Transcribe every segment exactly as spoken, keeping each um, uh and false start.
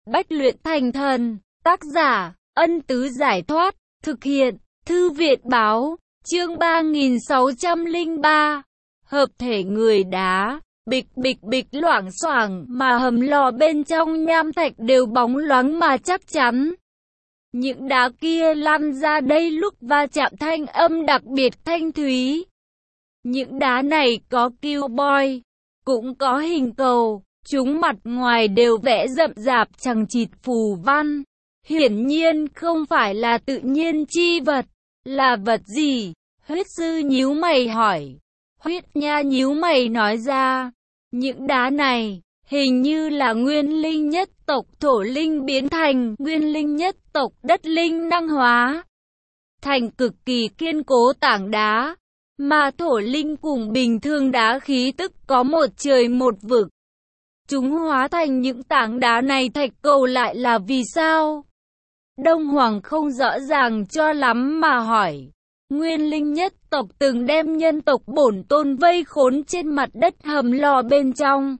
Bách luyện thành thần, tác giả, Ân Tứ Giải Thoát, thực hiện, Thư viện Báo, chương ba nghìn sáu trăm lẻ ba, hợp thể người đá, bịch bịch bịch loảng xoảng mà hầm lò bên trong nham thạch đều bóng loáng mà chắc chắn. Những đá kia lăn ra đây lúc va chạm thanh âm đặc biệt thanh thúy. Những đá này có cuboi, cũng có hình cầu, chúng mặt ngoài đều vẽ rậm rạp chằng chịt phù văn. Hiển nhiên không phải là tự nhiên chi vật, là vật gì? Huyết sư nhíu mày hỏi. Huyết nha nhíu mày nói ra, những đá này, hình như là nguyên linh nhất tộc thổ linh biến thành nguyên linh nhất tộc đất linh năng hóa thành cực kỳ kiên cố tảng đá, mà thổ linh cùng bình thường đá khí tức có một trời một vực. Chúng hóa thành những tảng đá này thạch cầu lại là vì sao? Đông Hoàng không rõ ràng cho lắm mà hỏi. Nguyên linh nhất tộc từng đem nhân tộc bổn tôn vây khốn trên mặt đất hầm lò bên trong.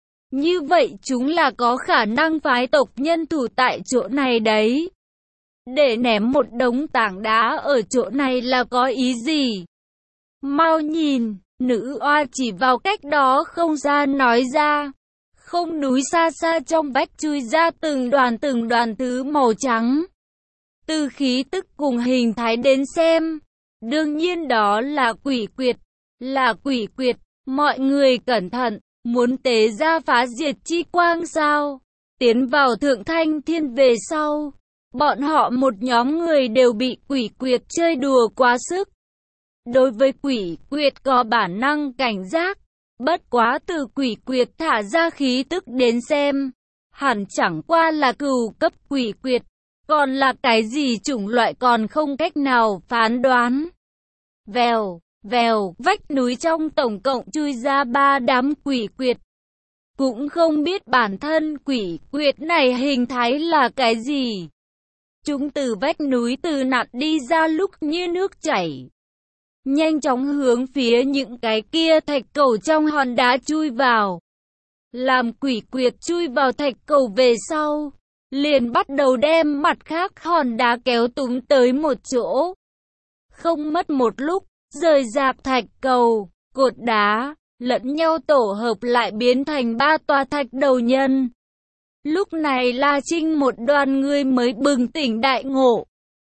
Như vậy chúng là có khả năng phái tộc nhân thủ tại chỗ này đấy. Để ném một đống tảng đá ở chỗ này là có ý gì? Mau nhìn, nữ oa chỉ vào cách đó không xa nói ra. Không núi xa xa trong vách chui ra từng đoàn từng đoàn thứ màu trắng. Từ khí tức cùng hình thái đến xem, đương nhiên đó là quỷ quyệt, là quỷ quyệt, mọi người cẩn thận, muốn tế ra phá diệt chi quang sao? Tiến vào thượng thanh thiên về sau, bọn họ một nhóm người đều bị quỷ quyệt chơi đùa quá sức. Đối với quỷ quyệt có bản năng cảnh giác, bất quá từ quỷ quyệt thả ra khí tức đến xem, hẳn chẳng qua là cừu cấp quỷ quyệt, còn là cái gì chủng loại còn không cách nào phán đoán. Vèo, vèo, vách núi trong tổng cộng chui ra ba đám quỷ quyệt. Cũng không biết bản thân quỷ quyệt này hình thái là cái gì. Chúng từ vách núi từ nặn đi ra lúc như nước chảy. Nhanh chóng hướng phía những cái kia thạch cầu trong hòn đá chui vào. Làm quỷ quyệt chui vào thạch cầu về sau, liền bắt đầu đem mặt khác hòn đá kéo túm tới một chỗ. Không mất một lúc, rời rạc thạch cầu, cột đá, lẫn nhau tổ hợp lại biến thành ba tòa thạch đầu nhân. Lúc này La Trinh một đoàn người mới bừng tỉnh đại ngộ.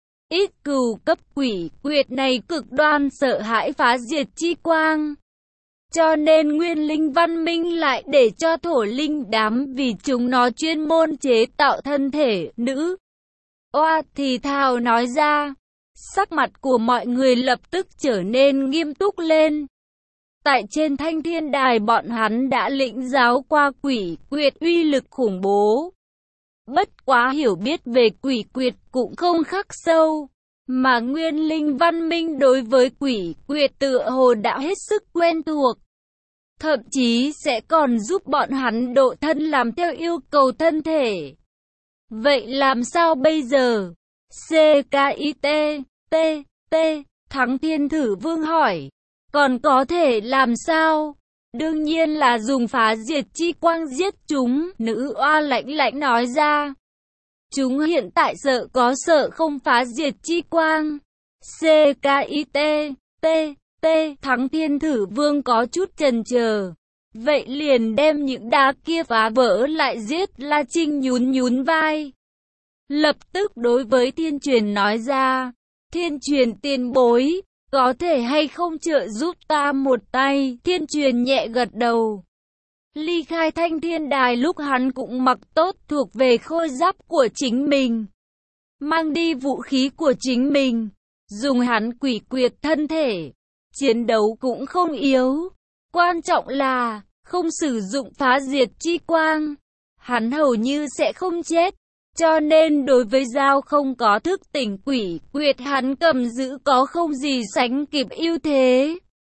Ít cừu cấp quỷ quyệt này cực đoan sợ hãi phá diệt chi quang. Cho nên nguyên linh văn minh lại để cho thổ linh đám vì chúng nó chuyên môn chế tạo thân thể nữ. Oa thì thào nói ra. Sắc mặt của mọi người lập tức trở nên nghiêm túc lên. Tại trên thanh thiên đài bọn hắn đã lĩnh giáo qua quỷ quyệt uy lực khủng bố. Bất quá hiểu biết về quỷ quyệt cũng không khắc sâu, mà nguyên linh văn minh đối với quỷ quyệt tựa hồ đã hết sức quen thuộc. Thậm chí sẽ còn giúp bọn hắn độ thân làm theo yêu cầu thân thể. Vậy làm sao bây giờ? xê ca i tê, T, T, Thắng Thiên Thử Vương hỏi. Còn có thể làm sao? Đương nhiên là dùng phá diệt chi quang giết chúng, nữ oa lãnh lãnh nói ra. Chúng hiện tại sợ có sợ không phá diệt chi quang. xê ca i tê, T, T, Thắng Thiên Thử Vương có chút chần chờ. Vậy liền đem những đá kia phá vỡ lại giết. La Trinh nhún nhún vai. Lập tức đối với Thiên Truyền nói ra. Thiên Truyền tiền bối, có thể hay không trợ giúp ta một tay? Thiên Truyền nhẹ gật đầu. Ly khai thanh thiên đài lúc hắn cũng mặc tốt thuộc về khôi giáp của chính mình. Mang đi vũ khí của chính mình. Dùng hắn quỷ quyệt thân thể. Chiến đấu cũng không yếu. Quan trọng là, không sử dụng phá diệt chi quang. Hắn hầu như sẽ không chết. Cho nên đối với dao không có thức tỉnh quỷ quyệt hắn cầm giữ có không gì sánh kịp ưu thế.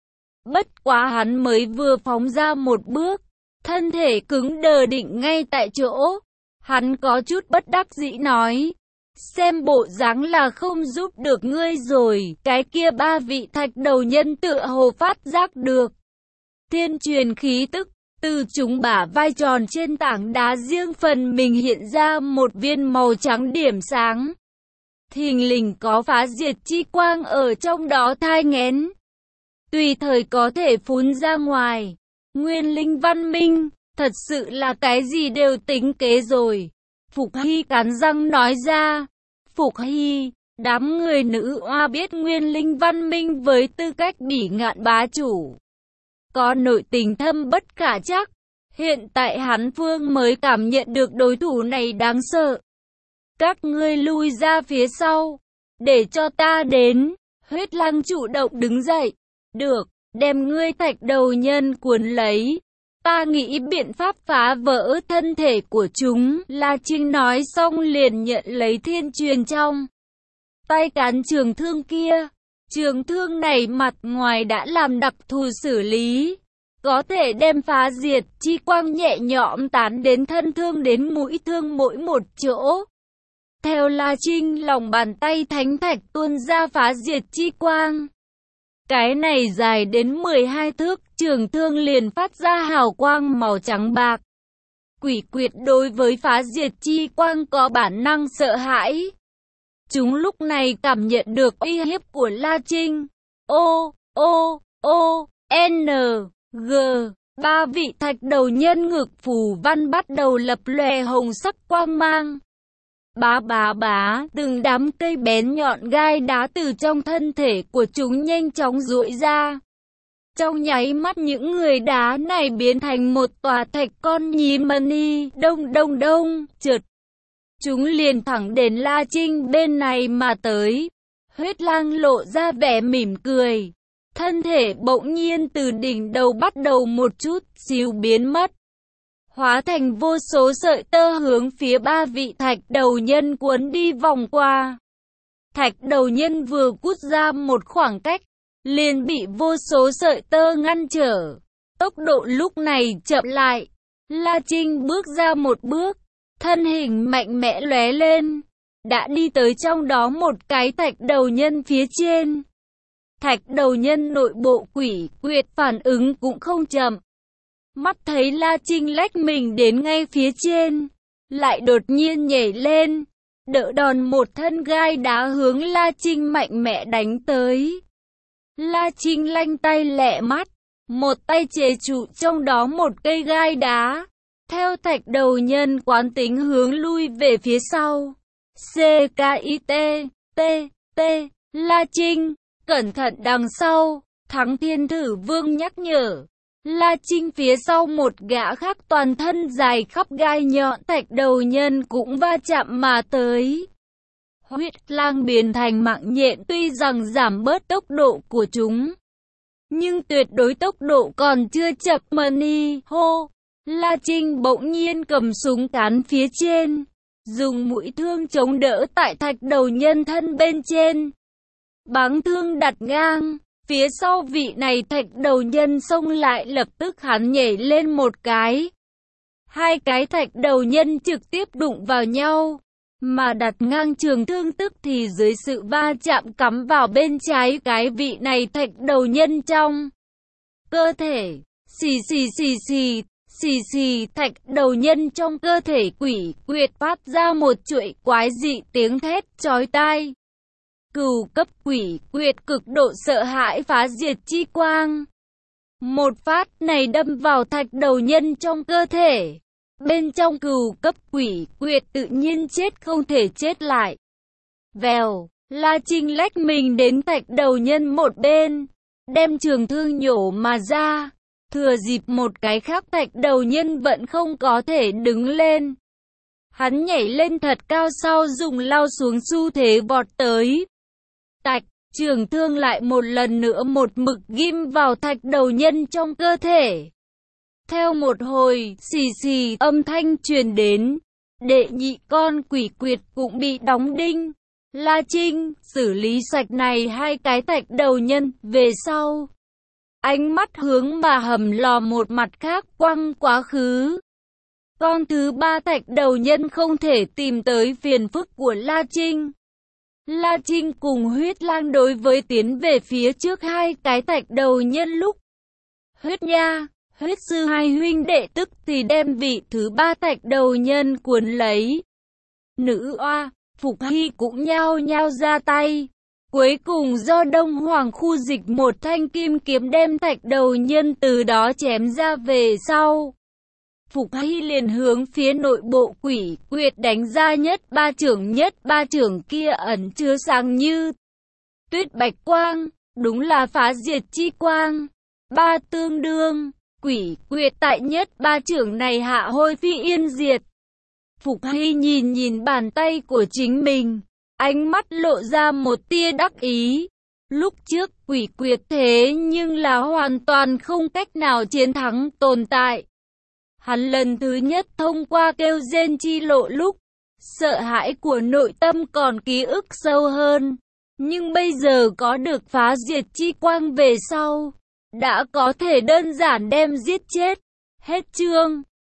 Bất quá hắn mới vừa phóng ra một bước, thân thể cứng đờ định ngay tại chỗ. Hắn có chút bất đắc dĩ nói, xem bộ dáng là không giúp được ngươi rồi. Cái kia ba vị thạch đầu nhân tựa hồ phát giác được Thiên Truyền khí tức, Từ chúng bả vai tròn trên tảng đá riêng phần mình hiện ra một viên màu trắng điểm sáng. Thình lình có phá diệt chi quang ở trong đó thai nghén, tùy thời có thể phun ra ngoài. Nguyên linh văn minh, thật sự là cái gì đều tính kế rồi. Phục Hy cắn răng nói ra. Phục Hy, đám người nữ oa biết nguyên linh văn minh với tư cách bỉ ngạn bá chủ, có nội tình thâm bất khả trắc. Hiện tại hắn Phương mới cảm nhận được đối thủ này đáng sợ. Các ngươi lui ra phía sau, để cho ta đến. Huyết Lăng chủ động đứng dậy. Được, đem ngươi thạch đầu nhân cuốn lấy. Ta nghĩ biện pháp phá vỡ thân thể của chúng. La Trinh nói xong liền nhận lấy thiên truyền trong tay cán trường thương kia. Trường thương này mặt ngoài đã làm đặc thù xử lý, có thể đem phá diệt chi quang nhẹ nhõm tán đến thân thương đến mũi thương mỗi một chỗ. Theo La Trinh, lòng bàn tay thánh thạch tuôn ra phá diệt chi quang. Cái này dài đến mười hai thước, trường thương liền phát ra hào quang màu trắng bạc. Quỷ quyệt đối với phá diệt chi quang có bản năng sợ hãi. Chúng lúc này cảm nhận được uy hiếp của La Trinh. O, O, O, N, G, ba vị thạch đầu nhân ngực phù văn bắt đầu lập lòe hồng sắc quang mang. Bá bá bá, từng đám cây bén nhọn gai đá từ trong thân thể của chúng nhanh chóng duỗi ra. Trong nháy mắt những người đá này biến thành một tòa thạch con nhí mani, đông đông đông, trượt. Chúng liền thẳng đến La Trinh bên này mà tới. Huyết Lang lộ ra vẻ mỉm cười. Thân thể bỗng nhiên từ đỉnh đầu bắt đầu một chút xíu biến mất, hóa thành vô số sợi tơ hướng phía ba vị thạch đầu nhân cuốn đi vòng qua. Thạch đầu nhân vừa cút ra một khoảng cách, liền bị vô số sợi tơ ngăn trở. Tốc độ lúc này chậm lại. La Trinh bước ra một bước, thân hình mạnh mẽ lóe lên, đã đi tới trong đó một cái thạch đầu nhân phía trên. Thạch đầu nhân nội bộ quỷ quyệt phản ứng cũng không chậm. Mắt thấy La Trinh lách mình đến ngay phía trên, lại đột nhiên nhảy lên, đỡ đòn một thân gai đá hướng La Trinh mạnh mẽ đánh tới. La Trinh lanh tay lẹ mắt, một tay chế trụ trong đó một cây gai đá, theo thạch đầu nhân quán tính hướng lui về phía sau. C K I T, T, T, La Trinh, cẩn thận đằng sau, Thắng Thiên Thử Vương nhắc nhở. La Trinh phía sau một gã khác toàn thân dài khắp gai nhọn thạch đầu nhân cũng va chạm mà tới. Huyết Lang biến thành mạng nhện tuy rằng giảm bớt tốc độ của chúng, nhưng tuyệt đối tốc độ còn chưa chậm. Mani hô, La Trinh bỗng nhiên cầm súng cán phía trên, dùng mũi thương chống đỡ tại thạch đầu nhân thân bên trên. Báng thương đặt ngang, phía sau vị này thạch đầu nhân xông lại, lập tức hắn nhảy lên một cái. Hai cái thạch đầu nhân trực tiếp đụng vào nhau, mà đặt ngang trường thương tức thì dưới sự va chạm cắm vào bên trái cái vị này thạch đầu nhân trong cơ thể. Xì xì xì xì, xì xì, thạch đầu nhân trong cơ thể quỷ quyệt phát ra một chuỗi quái dị tiếng thét chói tai. Cửu cấp quỷ quyệt cực độ sợ hãi phá diệt chi quang. Một phát này đâm vào thạch đầu nhân trong cơ thể. Bên trong cửu cấp quỷ quyệt tự nhiên chết không thể chết lại. Vèo, La Trinh lách mình đến thạch đầu nhân một bên, đem trường thương nhổ mà ra. Thừa dịp một cái khác thạch đầu nhân vẫn không có thể đứng lên, hắn nhảy lên thật cao, sau dùng lao xuống xu thế vọt tới. Tạch, trường thương lại một lần nữa một mực ghim vào thạch đầu nhân trong cơ thể. Theo một hồi xì xì âm thanh truyền đến, đệ nhị con quỷ quyệt cũng bị đóng đinh. La Trinh xử lý sạch này hai cái thạch đầu nhân về sau, ánh mắt hướng mà hầm lò một mặt khác quăng quá khứ. Con thứ ba thạch đầu nhân không thể tìm tới phiền phức của La Trinh. La Trinh cùng Huyết Lang đối với tiến về phía trước hai cái thạch đầu nhân lúc. Huyết nha, Huyết sư hai huynh đệ tức thì đem vị thứ ba thạch đầu nhân cuốn lấy. Nữ oa, Phục Hy cũng nhao nhao ra tay. Cuối cùng do Đông Hoàng khu dịch một thanh kim kiếm đem thạch đầu nhân từ đó chém ra về sau. Phục Hy liền hướng phía nội bộ quỷ quyệt đánh ra nhất ba trưởng nhất ba trưởng kia ẩn chứa sáng như tuyết bạch quang, đúng là phá diệt chi quang. Ba tương đương, quỷ quyệt tại nhất ba trưởng này hạ hôi phi yên diệt. Phục Hy nhìn nhìn bàn tay của chính mình, ánh mắt lộ ra một tia đắc ý. Lúc trước quỷ quyệt thế nhưng là hoàn toàn không cách nào chiến thắng tồn tại. Hắn lần thứ nhất thông qua kêu rên chi lộ lúc, sợ hãi của nội tâm còn ký ức sâu hơn. Nhưng bây giờ có được phá diệt chi quang về sau, đã có thể đơn giản đem giết chết. Hết chương.